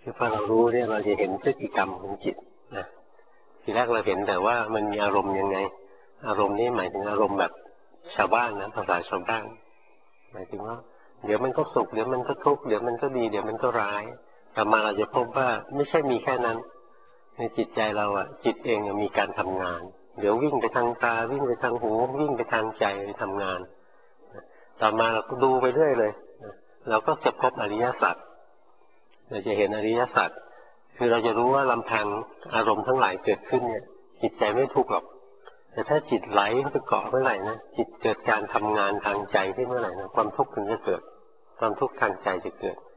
คือพอเรารู้เนี่ยเราจะเห็นพฤติกรรมของจิตนะทีแรกเราเห็นแต่ว่ามันมีอารมณ์ยังไงอารมณ์นี้หมายถึงอารมณ์แบบชาวบ้านนะภาษาชาวบ้านหมายถึงว่าเดี๋ยวมันก็สุขเดี๋ยวมันก็ทุกข์เดี๋ยวมันก็ดีเดี๋ยวมันก็ร้ายแต่มาเราจะพบว่าไม่ใช่มีแค่นั้นในจิตใจเราอ่ะจิตเองมีการทำงานเดี๋ยววิ่งไปทางตาวิ่งไปทางหูวิ่งไปทางใจไปทำงานต่อมาเราก็ดูไปเรื่อยเลยเราก็จะพบอริยสัจเราจะเห็นอริยสัจคือเราจะรู้ว่าลำพังอารมณ์ทั้งหลายเกิดขึ้นเนี่ยจิตใจไม่ทุกข์หรอกแต่ถ้าจิตไหลเข้าไปเกาะเมื่อไหร่นะจิตเกิดการทำงานทางใจขึ้นเมื่อไหร่นะความทุกข์ถึงจะเกิดความทุกข์ทางใจจะเกิด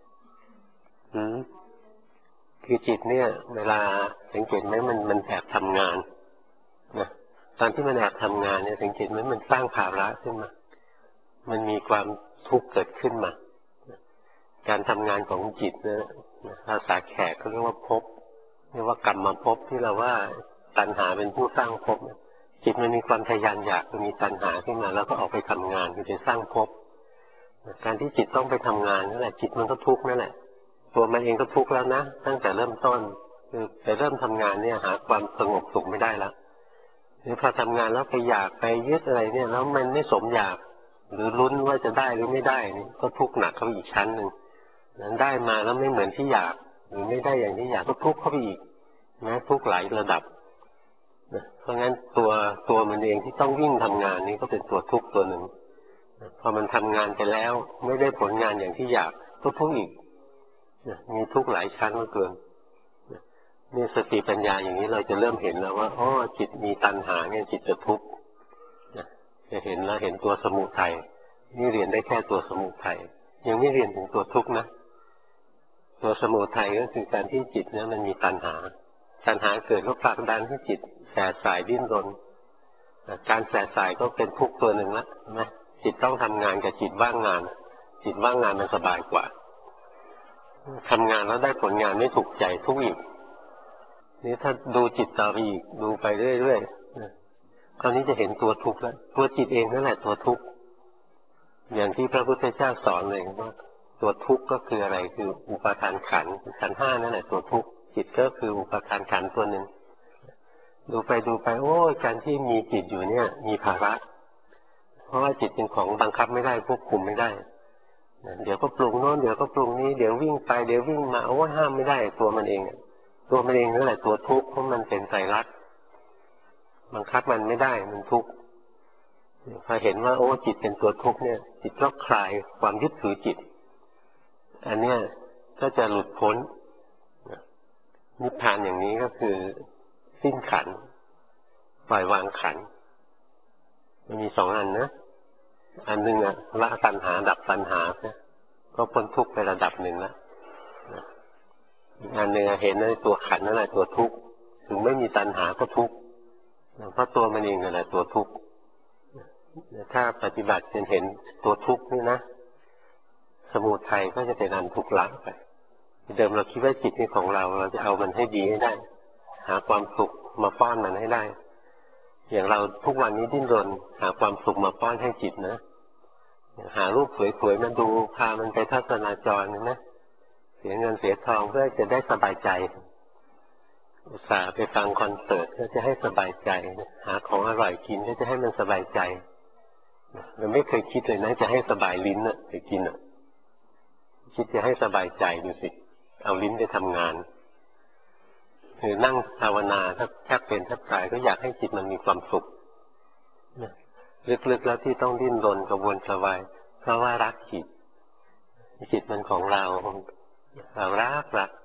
คือจิตเนี่ยเวลาสังเกตไหมมันแอบทำงานนะตอนที่มันแอบทำงานเนี่ยสังเกตไหมมันสร้างภาระขึ้นมามันมีความทุกข์เกิดขึ้นมาการทำงานของจิตเนี่ยภาษาแขกเขาเรียกว่าภพเรียกว่ากรรมภพที่เราว่าตัณหาเป็นผู้สร้างภพจิตมันมีความทะยานอยากมีตัณหาขึ้นมาแล้วก็ออกไปทำงานคือไปสร้างภพการที่จิตต้องไปทำงานนั่นแหละจิตมันก็ทุกข์นั่นแหละตัวมันเองก็ทุกข์แล้วนะตั้งแต่เริ่มต้นคือไปเริ่มทำงานเนี่ยหาความสงบสุขไม่ได้แล้วหรือพอทำงานแล้วไปอยากไปยึดอะไรเนี่ยแล้วมันไม่สมอยากหรือลุ้นว่าจะได้หรือไม่ได้นี่ก็ทุกข์หนักเข้าอีกชั้นหนึ่งนั้นได้มาแล้วไม่เหมือนที่อยากหรือไม่ได้อย่างที่อยากก็ทุกข์เข้าไปอีกนะทุกข์หลายระดับเพราะงั้นตัวมันเองที่ต้องวิ่งทำงานนี้ก็เป็นตัวทุกข์ตัวหนึ่งพอมันทำงานไปแล้วไม่ได้ผลงานอย่างที่อยากก็ทุกข์อีกมีทุกข์หลายชั้นเหลือเกินนี่สติปัญญาอย่างนี้เราจะเริ่มเห็นแล้วว่าอ๋อจิตมีตัณหาเนี่ยจิตจะทุกข์จะเห็นแล้วเห็นตัวสมุทัยนี่เรียนได้แค่ตัวสมุทัยยังไม่เรียนถึงตัวทุกข์นะตัวสมุทัยก็คือการที่จิตเนี่ยมันมีตัณหาเกิดก็ผลักดันให้จิตแสบสายดิ้นรนการแสบสายก็เป็นทุกข์ตัวหนึ่งละนะจิตต้องทำงานกับจิตว่างงานจิตว่างงานมันสบายกว่าทำงานแล้วได้ผลงานไม่ถูกใจทุกข์อีกนี่ถ้าดูจิตต่อไปอีกดูไปเรื่อยๆคราวนี้จะเห็นตัวทุกข์แล้วตัวจิตเองนั่นแหละตัวทุกข์อย่างที่พระพุทธเจ้าสอนเลยว่าตัวทุกข์ก็คืออะไรคืออุปาทานขันธ์ขันธ์ห้านั่นแหละตัวทุกข์จิตก็คืออุปาทานขันธ์ตัวหนึ่งดูไปโอ้การที่มีจิตอยู่เนี่ยมีภาระเพราะว่าจิตเป็นของบังคับไม่ได้ควบคุมไม่ได้เดี๋ยวก็ปรุงโน้นเดี๋ยวก็ปรุงนี้เดี๋ยววิ่งไปเดี๋ยววิ่งมาโอ้ห้ามไม่ได้ตัวมันเองนั่นแหละตัวทุกข์เพราะมันเป็นไตรลักษณ์บังคับมันไม่ได้มันทุกข์พอเห็นว่าโอ้จิตเป็นตัวทุกข์เนี่ยจิตก็คลายความยึดถือจิตอันเนี้ยก็จะหลุดพ้นนิพพานอย่างนี้ก็คือสิ้นขันธ์ปล่อยวางขันธ์มันมีสองอันนะอันหนึ่งอะละตัณหาดับตัณหาเนี่ยก็พ้นทุกข์ไประดับหนึ่งแล้วอีกอันหนึ่งเห็นในตัวขันธ์นั่นแหละตัวทุกข์ถึงไม่มีตัณหาก็ทุกข์เพราะตัวมันเองนั่นแหละตัวทุกข์ถ้าปฏิบัติจนเห็นตัวทุกข์นี่นะสมุทัยก็จะเป็นอันทุกข์ละไปเดิมเราคิดว่าจิตนี่ของเราจะเอามันให้ดีให้ได้หาความสุขมาป้อนมันให้ได้อย่างเราทุกวันนี้ดิ้นรนหาความสุขมาป้อนให้จิตนะหารูปสวยๆมาดูพามันไปทัศนาจรนะเสียเงินเสียทองเพื่อจะได้สบายใจอุตส่าห์ไปฟังคอนเสิร์ตก็จะให้สบายใจหาของอร่อยกินก็จะให้มันสบายใจเราไม่เคยคิดเลยนะจะให้สบายลิ้นน่ะไปกินน่ะคิดจะให้สบายใจดูสิเอาลิ้นไปทำงานคือนั่งภาวนาถ้าแทบเป็นแทบตายก็อยากให้จิตมันมีความสุขลึกๆแล้วที่ต้องดิ้นรนกระวนกระวายเพราะว่ารักจิตมันของเรารัก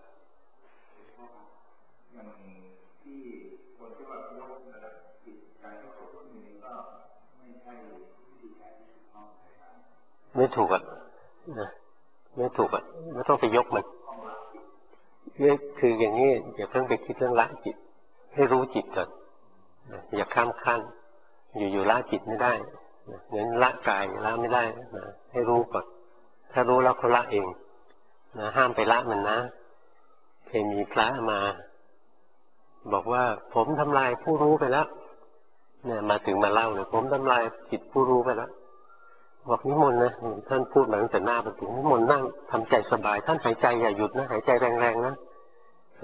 ไม่ถูกอ่ะไม่ถูกอ่ะไม่ต้องไปยกมันคืออย่างนี้อย่าเพิ่งไปคิดเรื่องละจิตให้รู้จิตก่อนอย่าข้ามขั้นอยู่ละจิตไม่ได้งั้นละกายละไม่ได้ให้รู้ก่อนถ้ารู้แล้วเขาละเองห้ามไปละมันนะเคยมีพระมาบอกว่าผมทำลายผู้รู้ไปแล้วเนี่ยมาถึงมาเล่าเนี่ยผมทำลายจิตผู้รู้ไปแล้วบอกนิมนต์นะท่านพูดมาตั้งแต่หน้าประตูนิมนต์นั่งทำใจสบายท่านหายใจอย่าหยุดนะหายใจแรงๆนะ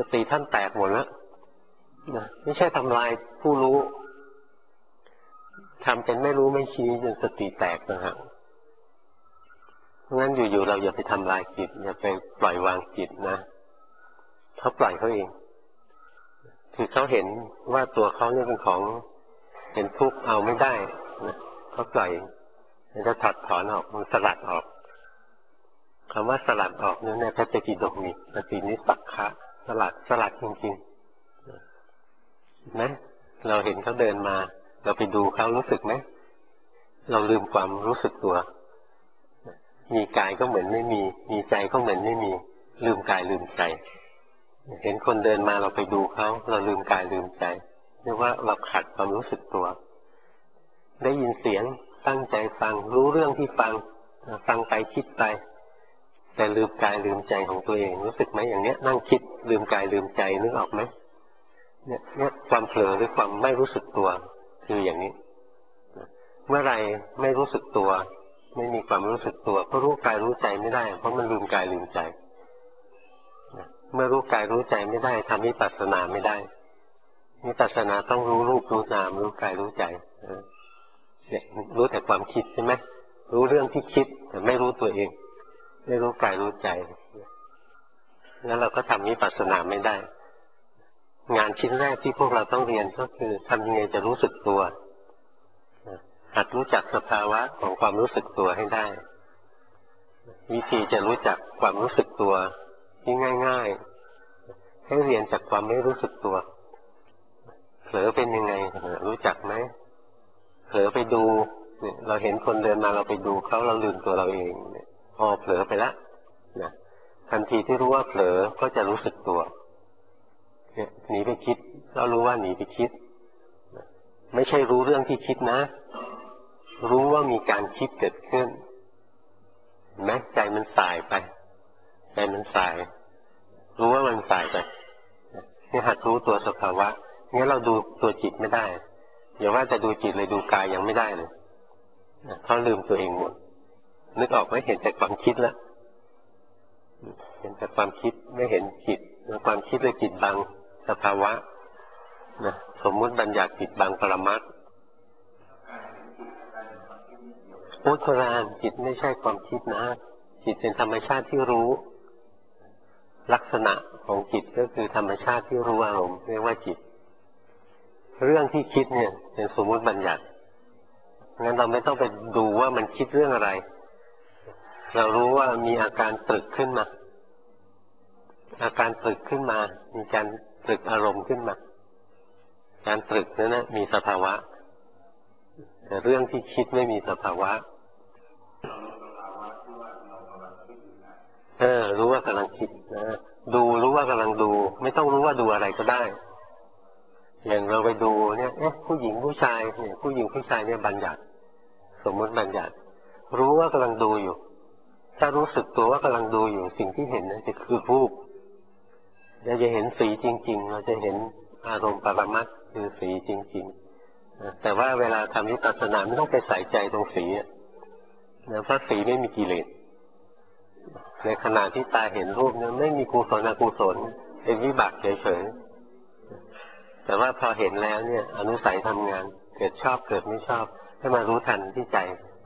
ติท่านแตกหมดแล้วนะไม่ใช่ทำลายผู้รู้ทำเป็นไม่รู้ไม่ชี้จนสติแตกนะฮะเพราะงั้นอยู่ๆเราอย่าไปทำลายจิตอย่าไปปล่อยวางจิตนะเขาปล่อยเขาเองคือเขาเห็นว่าตัวเขาเนี่ยเป็นของเป็นทุกข์เอาไม่ได้นะเขาปล่อยมันจะถอดถอนออกมันสลัดออกคำว่าสลัดออกเนี่ยในพระไตรปิฎกมีปฏินิสสักขะสลัดจริงๆนะเราเห็นเขาเดินมาเราไปดูเขารู้สึกไหมเราลืมความรู้สึกตัวมีกายก็เหมือนไม่มีใจก็เหมือนไม่มีลืมกายลืมใจเห็นคนเดินมาเราไปดูเขาเราลืมกายลืมใจเรียกว่าเราขาดความรู้สึกตัวได้ยินเสียงตั้งใจฟังรู้เรื่องที่ฟังไปคิดไปแต่ลืมกายลืมใจของตัวเองรู้สึกไหมอย่างเนี้ยนั่งคิดลืมกายลืมใจนึกออกไหมเนี่ยความเผลอหรือความไม่รู้สึกตัวคืออย่างนี้เมื่อไรไม่รู้สึกตัวไม่มีความรู้สึกตัวก็รู้กายรู้ใจไม่ได้เพราะมันลืมกายลืมใจเมื่อรู้กายรู้ใจไม่ได้ทำวิปัสสนาไม่ได้วิปัสสนาต้องรู้รูปรู้นามรู้กายรู้ใจรู้แต่ความคิดใช่ไหมรู้เรื่องที่คิดแต่ไม่รู้ตัวเองไม่รู้กายรู้ใจงั้นเราก็ทำวิปัสสนาไม่ได้งานชิ้นแรกที่พวกเราต้องเรียนก็คือทำยังไงจะรู้สึกตัวหัดรู้จักสภาวะของความรู้สึกตัวให้ได้วิธีจะรู้จักความรู้สึกตัวที่ง่ายๆให้เรียนจากความไม่รู้สึกตัวเผลอเป็นยังไงรู้จักไหมเผลอไปดูเราเห็นคนเดินมาเราไปดูเขาเราลืมตัวเราเองพอเผลอไปแล้วนะทันทีที่รู้ว่าเผลอก็จะรู้สึกตัวหนีไปคิดเรารู้ว่าหนีไปคิดไม่ใช่รู้เรื่องที่คิดนะรู้ว่ามีการคิดเกิดขึ้นเห็นไหมใจมันสายไปใจมันสายรู้ว่ามันสายไปนี่หัดรู้ตัวสภาวะงั้นเราดูตัวจิตไม่ได้อย่าว่าจะดูจิตเลยดูกายยังไม่ได้เลยเพราะลืมตัวเองหมดนึกออกไหมเห็นแต่ความคิดแล้วเห็นแต่ความคิดไม่เห็นจิตความคิดเลยจิตบังสภาวะนะสมมุติบัญญัติจิตบังปรมัตถ์พุทธราณจิตไม่ใช่ความคิดนะจิตเป็นธรรมชาติที่รู้ลักษณะของจิตก็คือธรรมชาติที่รู้อารมณ์เรียกว่าจิตเรื่องที่คิดเนี่ยเป็นสมมุติบัญญัติงั้นเราไม่ต้องไปดูว่ามันคิดเรื่องอะไรเรารู้ว่ามีอาการตรึกขึ้นมาอาการตรึกขึ้นมามีการตรึกอารมณ์ขึ้นมาการตรึกนั้นนะมีสภาวะแต่เรื่องที่คิดไม่มีสภาวะรู้ว่ากำลังคิดนะดูรู้ว่ากำลังดูไม่ต้องรู้ว่าดูอะไรก็ได้อย่างเราไปดูเนี่ยผู้หญิงผู้ชายเนี่ยผู้หญิงผู้ชายเนี่ยบัญญัติสมมติบัญญัติรู้ว่ากำลังดูอยู่ถ้ารู้สึกตัวว่ากำลังดูอยู่สิ่งที่เห็นนั่นจะคือรูปเราจะเห็นสีจริงๆเราจะเห็นอารมณ์ปรมัตถ์คือสีจริงๆแต่ว่าเวลาทำวิปัสสนาไม่ต้องไปใส่ใจตรงสีนะเพราะสีไม่มีกิเลสในขณะที่ตาเห็นรูปเนี่ยไม่มีกุศลอกุศลเป็นวิบากเฉยๆแต่ว่าพอเห็นแล้วเนี่ยอนุสัยทำงานเกิดชอบเกิดไม่ชอบให้มารู้ทันที่ใจ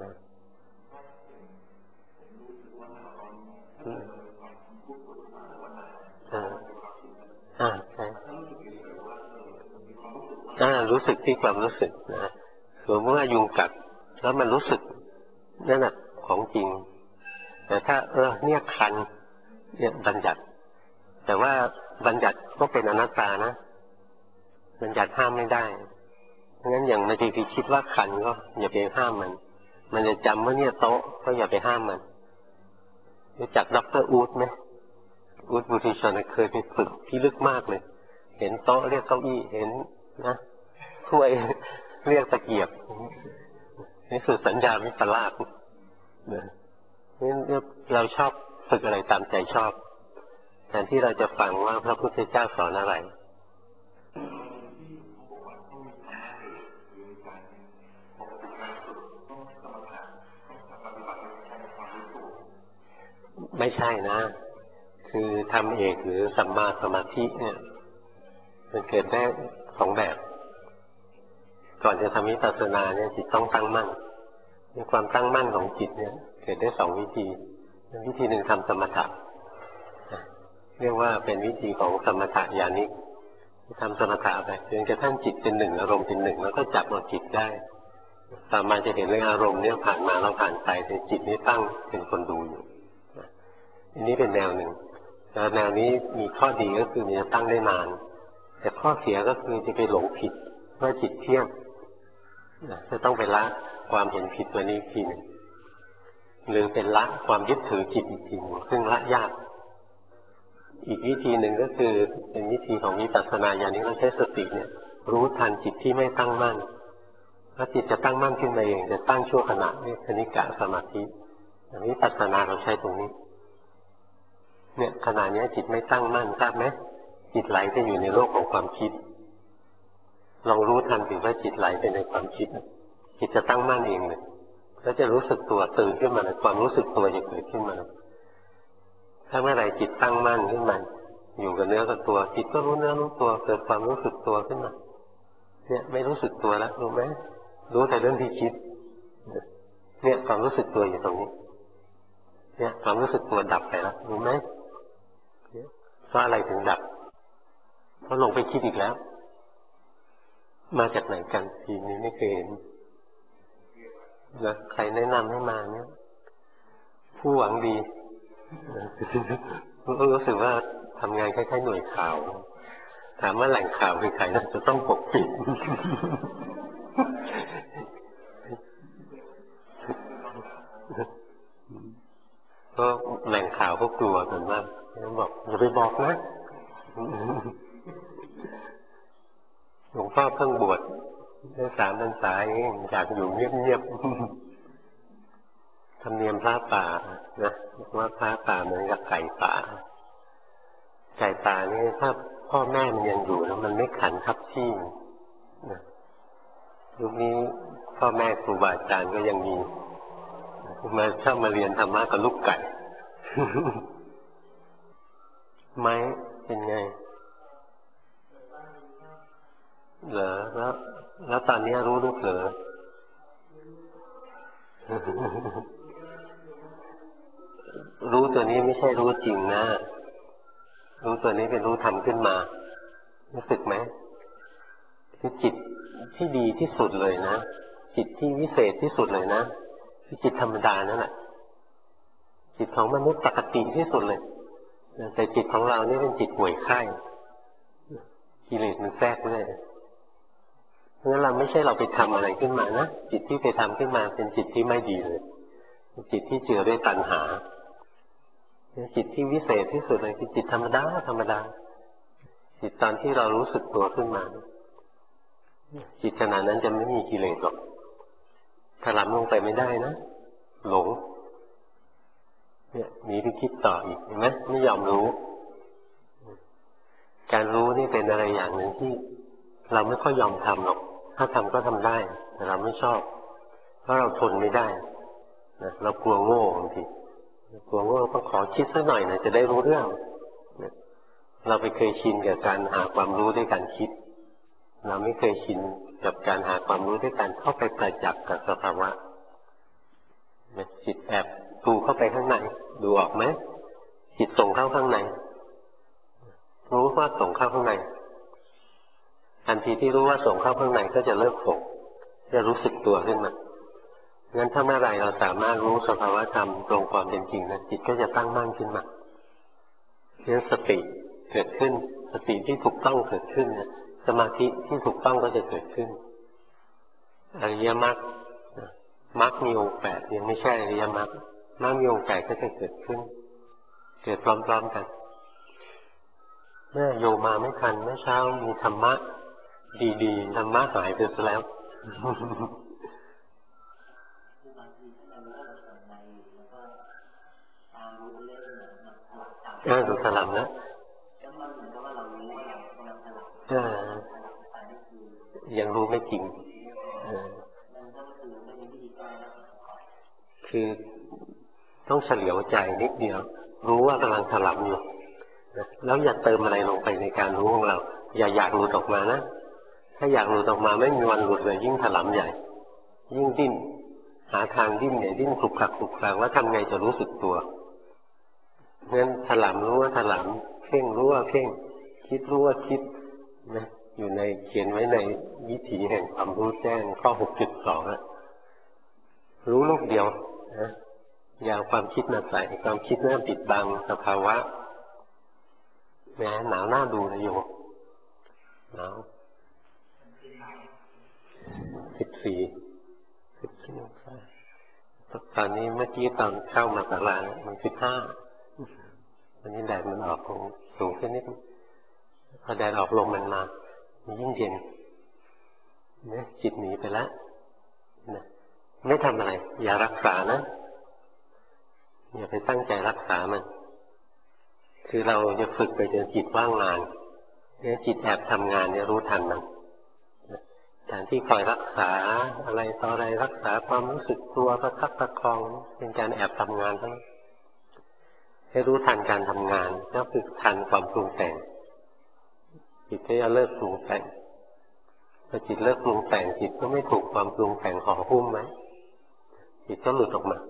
ใช่รู้สึกที่ความรู้สึกนะสมมติว่ายุงกัดแล้วมันรู้สึกนั่นแหละของจริงแต่ถ้าเนี่ยคันเนี่ยบัญญัติแต่ว่าบัญญัติก็เป็นอนัตตานะบัญญัติห้ามไม่ได้เพราะงั้นอย่างบางทีคิดว่าคันก็อย่าไปห้ามมันจะจำว่าเนี่ยโต๊ะก็อย่าไปห้ามมันรู้จักดร.อู๊ดไหมอู๊ดบุติชนเคยไปฝึกที่ลึกมากเลยเห็นโต๊ะเรียกเก้าอี้เห็นนะถ้วยเรียกตะเกียบนี่คือสัญญาวิปลาสนี่เราชอบฝึกอะไรตามใจชอบแทนที่เราจะฟังว่าพระพุทธเจ้าสอนอะไรไม่ใช่นะคือทำเอกหรือสัมมาสมาธิเนี่ยมันเกิดได้สองแบบก่อนจะทำวิปัสสนาเนี่ยจิตต้องตั้งมั่นในความตั้งมั่นของจิตเนี่ยเกิดได้สองวิธีวิธีหนึ่งทำสมถะเรียกว่าเป็นวิธีของสมถะญาณิกทำสมถะไปจนกระทั่งจิตเป็นหนึ่งอารมณ์เป็นหนึ่งแล้วก็จับเอาจิตได้ต่อมาจะเห็นเรื่องอารมณ์เนี่ยผ่านมาแล้วผ่านไปแต่จิตนี้ตั้งเป็นคนดูอยู่อันนี้เป็นแนวหนึ่งแต่แนวนี้มีข้อดีก็คือมันจะตั้งได้นานแต่ข้อเสียก็คือจะไปหลงผิดว่าจิตเที่ยงจะต้องไปละความเห็นผิดตัวนี้อีกทีหนึ่งหรือเป็นละความยึดถือจิตอีกทีหนึ่งซึ่งละยากอีกวิธีหนึ่งก็คือเป็นวิธีของวิปัสสนาอย่างนี้เราใช้สติเนี่ยรู้ทันจิตที่ไม่ตั้งมั่นถ้าจิตจะตั้งมั่นขึ้นมาเองจะตั้งชั่วขณะนี่คณิกะสมาธิวิปัสสนาเราใช้ตรงนี้เนี่ยขณะนี้จิตไม่ตั้งมั่นทราบไหมจิตไหลไปอยู่ในโลกของความคิดลองรู้ทันถึงว่าจิตไหลไปในความคิดจิตจะตั้งมั่นเองเลยแล้วจะรู้สึกตัวตื่นขึ้นมาเลยความรู้สึกตัวจะเกิดขึ้นมาถ้าเมื่อไหร่จิตตั้งมั่นขึ้นมาอยู่กับเนื้อกับตัวจิตก็รู้เนื้อรู้ตัวเกิดความรู้สึกตัวขึ้นมาเนี่ยไม่รู้สึกตัวแล้วรู้ไหมรู้แต่เรื่องที่คิดเนี่ยความรู้สึกตัวอยู่ตรงนี้เนี่ยความรู้สึกตัวดับไปแล้วรู้ไหมเพราะอะไรถึงดับเพราะลงไปคิดอีกแล้วมาจากไหนกันทีนี้ไม่เคยเห็นนะใครแนะนำให้มาเนี่ยผู้หวังดีรู้สึกว่าทำงานคล้ายๆหน่วยข่าวถามว่าแหล่งข่าวคือใครน่าจะต้องปกปิดก็แหล่งข่าวก็กลัวกันมากบอกอย่าไปบอกนะหลวงพ่อเพิ่งบวชได้3 พรรษาเองอยากอยู่เงียบๆธรรมเนียมพระป่านะว่าพระป่าเหมือนกับไก่ป่าไก่ป่านี่ถ้าพ่อแม่มันยังอยู่แล้วมันไม่ขันทับที่นะยุคนี้พ่อแม่ครูบาอาจารย์ก็ยังมีมาชอบมาเรียนธรรมะกับลูกไก่ไหมเป็นไงเหรอแล้วตอนนี้รู้ลูกเหรอรู้ตัวนี้ไม่ใช่รู้จริงนะรู้ตัวนี้เป็นรู้ทำขึ้นมารู้สึกไหมคือจิตที่ดีที่สุดเลยนะจิตที่วิเศษที่สุดเลยนะคือจิตธรรมดานั่นแหละจิตของมนุษย์ปกติที่สุดเลยแต่จิตของเรานี่เป็นจิตป่วยไข้กิเลสมันแทรกเลยเพราะฉะนั้นเราไม่ใช่เราไปทำอะไรขึ้นมานะจิตที่ไปทำขึ้นมาเป็นจิตที่ไม่ดีเลยจิตที่เจือด้วยตัณหาจิตที่วิเศษที่สุดเลยคือจิตธรรมดาธรรมดาจิตตอนที่เรารู้สึกตัวขึ้นมาจิตขณะนั้นจะไม่มีกิเลสหรอกถลำลงไปไม่ได้นะหลงเนี่ยมีไปคิดต่ออีกเห็นไหมไม่ยอมรู้การรู้นี่เป็นอะไรอย่างหนึ่งที่เราไม่ค่อยยอมทำหรอกถ้าทำก็ทำได้แต่เราไม่ชอบเพราะเราทนไม่ได้นะเรากลัวโง่บางทีกลัวโง่ต้องขอคิดสักหน่อยนะจะได้รู้เรื่องเราไปเคยชินกับการหาความรู้ด้วยการคิดเราไม่เคยชินกับการหาความรู้ด้วยการเข้าไปประจักษ์กับสภาวะจิตแอบดูเข้าไปข้างในดูออกไหมจิตส่งเข้าข้างในรู้ว่าส่งเข้าข้างในทันทีที่รู้ว่าส่งเข้าข้างในก็จะเลิกส่งจะรู้สึกตัวขึ้นมางั้นถ้าเมื่อไรเราสามารถรู้สภาวะธรรมตรงความเป็นจริงนะจิตก็จะตั้งมั่นขึ้นมาเรื่องสติเกิดขึ้นสติที่ถูกต้องเกิดขึ้นนะสมาธิที่ถูกต้องก็จะเกิดขึ้นอริยมรรคมรรคมีองค์8ยังไม่ใช่อริยมรรคมรรคมีองค์8ก็จะเกิดขึ้นเกิดพร้อมๆกันแม่โยมาไม่ทันเมื่อเช้ามีธรรมะดีๆธรรมะหายไปซะแล้วถูกสลับนะยังรู้ไม่จริงคือต้องเฉลียวใจนิดเดียวรู้ว่ากำลังถลำอยู่แล้วอย่าเติมอะไรลงไปในการรู้ของเราอย่าอยากหลุดออกมานะถ้าอยากหลุดออกมาไม่มีวันหลุดเลยยิ่งถลำใหญ่ยิ่งดิ้นหาทางดิ้นใหญ่ดิ้นคลุกคลักคลุกคลักว่าทำไงจะรู้สึกตัวงั้นถลำรู้ว่าถลำเพ่งรู้ว่าเพ่งคิดรู้ว่าคิดนะอยู่ในเขียนไว้ในวิถีแห่งความรู้แจ้งข้อ 6.2 รู้ลูกเดียวนะอย่าความคิดมาใส่ความคิดน่าปิดบังสภาวะแม้หนาวหน้าดูนะโยมหนาว14องศาตอนนี้เมื่อกี้ตอนเข้ามาศาลามัน15วันนี้แดดมันออกคงสูงขึ้นนิดพอแดดออกลมมันมายิ่งเย็นเนี่ยจิตหนีไปแล้วนะไม่ทำอะไรอย่ารักษานะอย่าไปตั้งใจรักษามันคือเราจะฝึกไปจนจิตว่างงานเนี่ยจิตแอบทำงานเนี่ยรู้ทันมันแทนที่คอยรักษาอะไรต่ออะไรรักษาความรู้สึกตัวประคับประคองเป็นการแอบทำงานทั้งให้รู้ทันการทำงานแล้วฝึกทันความปรุงแต่งจิตก็จะเลิกปรุงแต่งพอจิตเลิกปรุงแต่งจิตก็ไม่ถูกความปรุงแต่งห่อหุ้มไหมจิตก็หลุดออกมา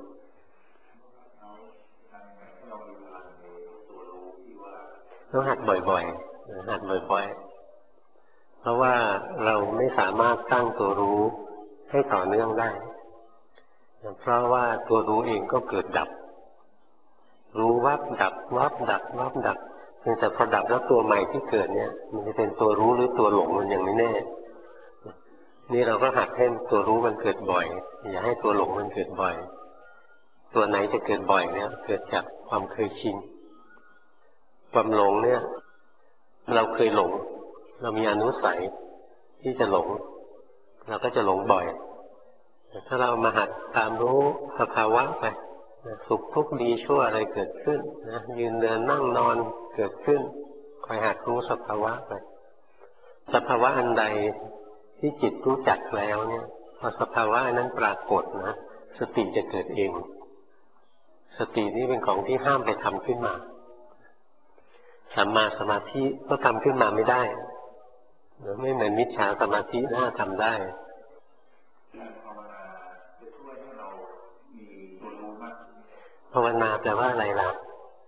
ต้องหัดบ่อยๆหัดบ่อยๆเพราะว่าเราไม่สามารถตั้งตัวรู้ให้ต่อเนื่องได้เพราะว่าตัวรู้เองก็เกิดดับรู้วับดับวับดับวับดับแต่พอดับแล้วตัวใหม่ที่เกิดเนี่ยมันจะเป็นตัวรู้หรือตัวหลงมันยังไม่แน่นี่เราก็หัดให้ตัวรู้มันเกิดบ่อยอย่าให้ตัวหลงมันเกิดบ่อยตัวไหนจะเกิดบ่อยเนี่ยเกิดจากความเคยชินความหลงเนี่ยเราเคยหลงเรามีอนุสัยที่จะหลงเราก็จะหลงบ่อยแต่ถ้าเรามาหัดตามรู้สภาวะไปสุขทุกข์ดีชั่วอะไรเกิดขึ้นนะยืนเดินนั่งนอนเกิดขึ้นคอยหัดรู้สภาวะไปสภาวะอันใดที่จิตรู้จักแล้วเนี่ยพอสภาวะนั้นปรากฏนะสติจะเกิดเองสตินี่เป็นของที่ห้ามไปทำขึ้นมาสัมมาสมาธิก็ทำขึ้นมาไม่ได้ไม่เหมือนมิจฉาสมาธิน่าทำได้ภาวนาแปลว่าอะไรล่ะ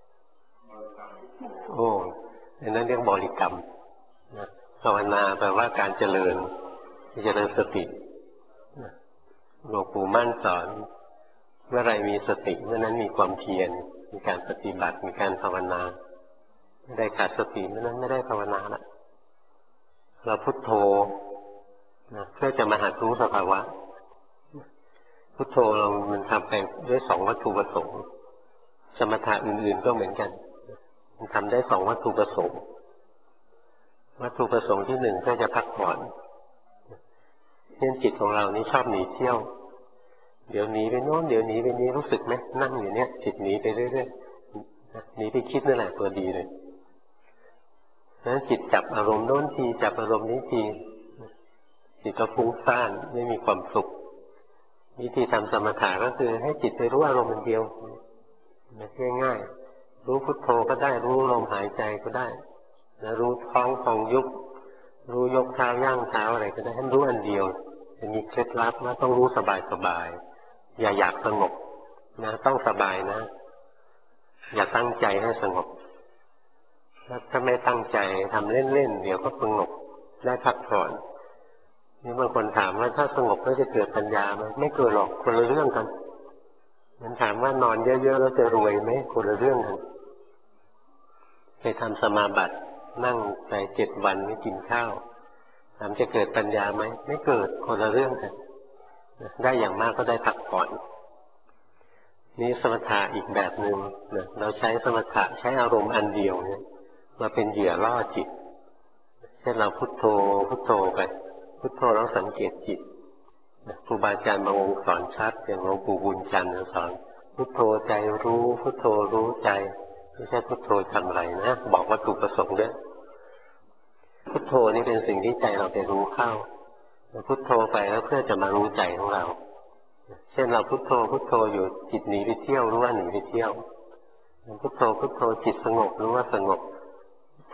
โอ้อันนั้นเรียกบริกรรมนะภาวนาแปลว่าการเจริญสติหลวงปู่มั่นสอนเมื่อไรมีสติเมื่อนั้นมีความเพียรมีการปฏิบัติมีการภาวนาไม่ได้ขาดสติเมื่อนั้นไม่ได้ภาวนาละเราพุทโธนะเพื่อจะมาหัดรู้สภาวะพุทโธเรามันทำไปด้วย2วัตถุประสงค์สมถะอื่นๆก็เหมือนกันมันทำได้2วัตถุประสงค์วัตถุประสงค์ที่1ก็จะพักผ่อนเช่นจิตของเรานี่ชอบหนีเที่ยวเดี๋ยวหนีไปโน้นเดี๋ยวหนีไปนี้รู้สึกไหมนั่งอยู่เนี่ยจิตหนีไปเรื่อยๆหนีไปคิดนั่นแหละตัวดีเลยนั้นจิตจับอารมณ์โน้นทีจับอารมณ์นี้ทีจิตก็ฟุ้งซ่านไม่มีความสุขวิธีทำสมถะก็คือให้จิตไปรู้อารมณ์เดียวง่ายๆรู้พุทโธก็ได้รู้ลมหายใจก็ได้นะรู้ท้องของยุบรู้ยกเท้าย่างเท้าอะไรก็ได้ให้รู้อันเดียวจะมีเคล็ดลับนะต้องรู้สบายๆอย่าอยากสงบนะต้องสบายนะอย่าตั้งใจให้สงบถ้าไม่ตั้งใจทำเล่นๆเดี๋ยวก็สงบได้พักผ่อนนี่บางคนถามว่าถ้าสงบแล้วจะเกิดปัญญาไหมไม่เกิดหรอกคนละเรื่องกันมันถามว่านอนเยอะๆแล้วจะรวยไหมคนละเรื่องกันไปทำสมาบัตินั่งไป7 วันไม่กินข้าวถามจะเกิดปัญญาไหมไม่เกิดคนละเรื่องกันได้อย่างมากก็ได้พักผ่อนนี่สมถะอีกแบบหนึ่งเราใช้สมถะใช้อารมณ์อันเดียวเนี่ยมาเป็นเหยื่อล่อจิตเช่นเราพุทโธพุทโธไปพุทโธแล้วสังเกตจิตครูบาอาจารย์บางองค์สอนชัดอย่างหลวงปู่บุญจันทร์สอนพุทโธใจรู้พุทโธรู้ใจไม่ใช่พุทโธทำอะไรนะบอกวัตถุประสงค์ด้วยพุทโธนี่เป็นสิ่งที่ใจเราไปรู้เข้าพุทโธไปแล้วเพื่อจะมารู้ใจของเราเช่นเราพุทโธพุทโธอยู่จิตหนีไปเที่ยวรู้ว่าหนีไปเที่ยวพุทโธพุทโธจิตสงบรู้ว่าสงบ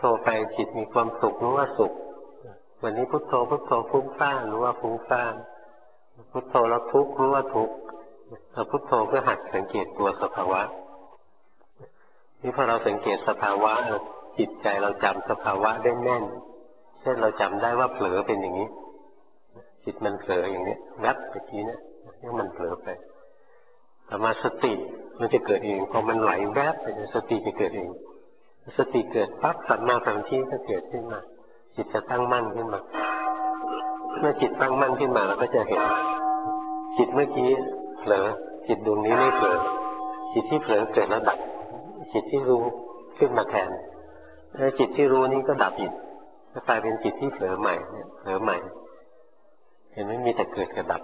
ไปจิตมีความสุขรู้ว่าสุขวันนี้พุทโธพุทโธฟุ้งซ่านรู้ว่าฟุ้งซ่านพุทโธแล้วทุกข์รู้ว่าทุกข์เราพุทโธเพื่อหัดสังเกตตัวสภาวะนี่พอเราสังเกตสภาวะจิตใจเราจำสภาวะได้แน่นเช่นเราจำได้ว่าเผลอเป็นอย่างนี้จิตมันเผลออย่างนี้แวบเมื่อกี้เนี่ยมันเผลอไปต่อมาสติมันจะเกิดเองพอมันไหลแวบไปสติจะเกิดเองสติเกิดปั๊บสัมมาสัมผัสก็เกิดขึ้นมาจิตจะตั้งมั่นขึ้นมาเมื่อจิตตั้งมั่นขึ้นมาเราก็จะเห็นจิตเมื่อกี้เผลอจิตดวงนี้ไม่เผลอจิตที่เผลอเกิดแล้วดับจิตที่รู้ขึ้นมาแทนแล้วจิตที่รู้นี้ก็ดับอีกก็กลายเป็นจิตที่เผลอใหม่เนี่ยเผลอใหม่เห็นไหมมีแต่เกิดกับดับ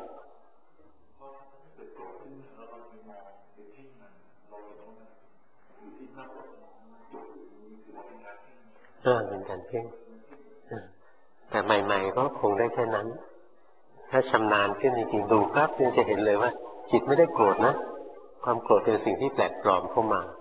เป็นการเพ่งแต่ใหม่ๆก็คงได้แค่นั้นถ้าชำนาญขึ้นจริงๆดูครับจะเห็นเลยว่าจิตไม่ได้โกรธนะความโกรธเป็นสิ่งที่แปลกปลอมเข้ามา